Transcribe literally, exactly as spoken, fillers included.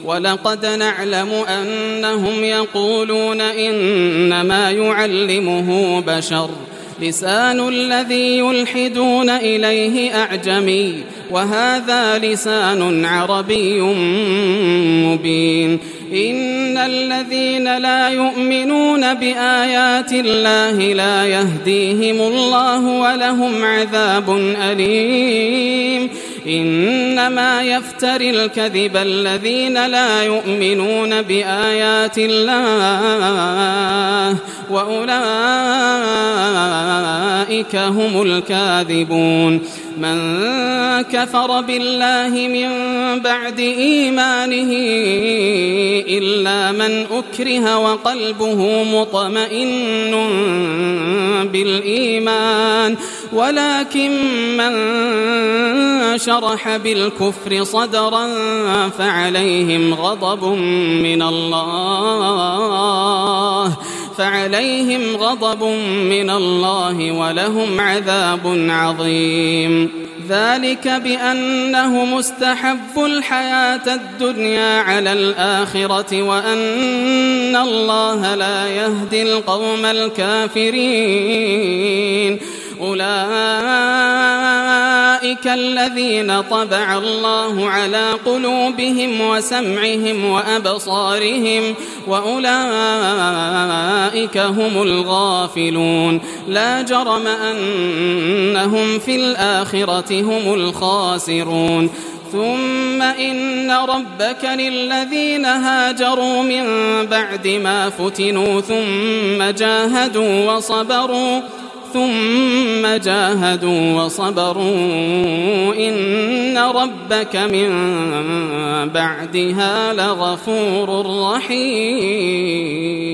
ولقد نعلم أنهم يقولون إنما يعلمه بشر لسان الذي يلحدون إليه أعجمي وهذا لسان عربي مبين إن الذين لا يؤمنون بآيات الله لا يهديهم الله ولهم عذاب أليم إنما يفتري الكذب الذين لا يؤمنون بآيات الله وأولئك هم الكاذبون من كفر بالله من بعد إيمانه إلا من أكره وقلبه مطمئن بالإيمان ولكن من شرح بالكفر صدرا فعليهم غضب من الله فعليهم غضب من الله ولهم عذاب عظيم ذلك بأنه مستحب الحياة الدنيا على الآخرة وأن الله لا يهدي القوم الكافرين أولئك الذين طبع الله على قلوبهم وسمعهم وأبصارهم وأولئك هم الغافلون لا جرم أنهم في الآخرة هم الخاسرون ثم إن ربك للذين هاجروا من بعد ما فتنوا ثم جاهدوا وصبروا ثم جاهدوا وصبروا إن ربك من بعدها لغفور رحيم.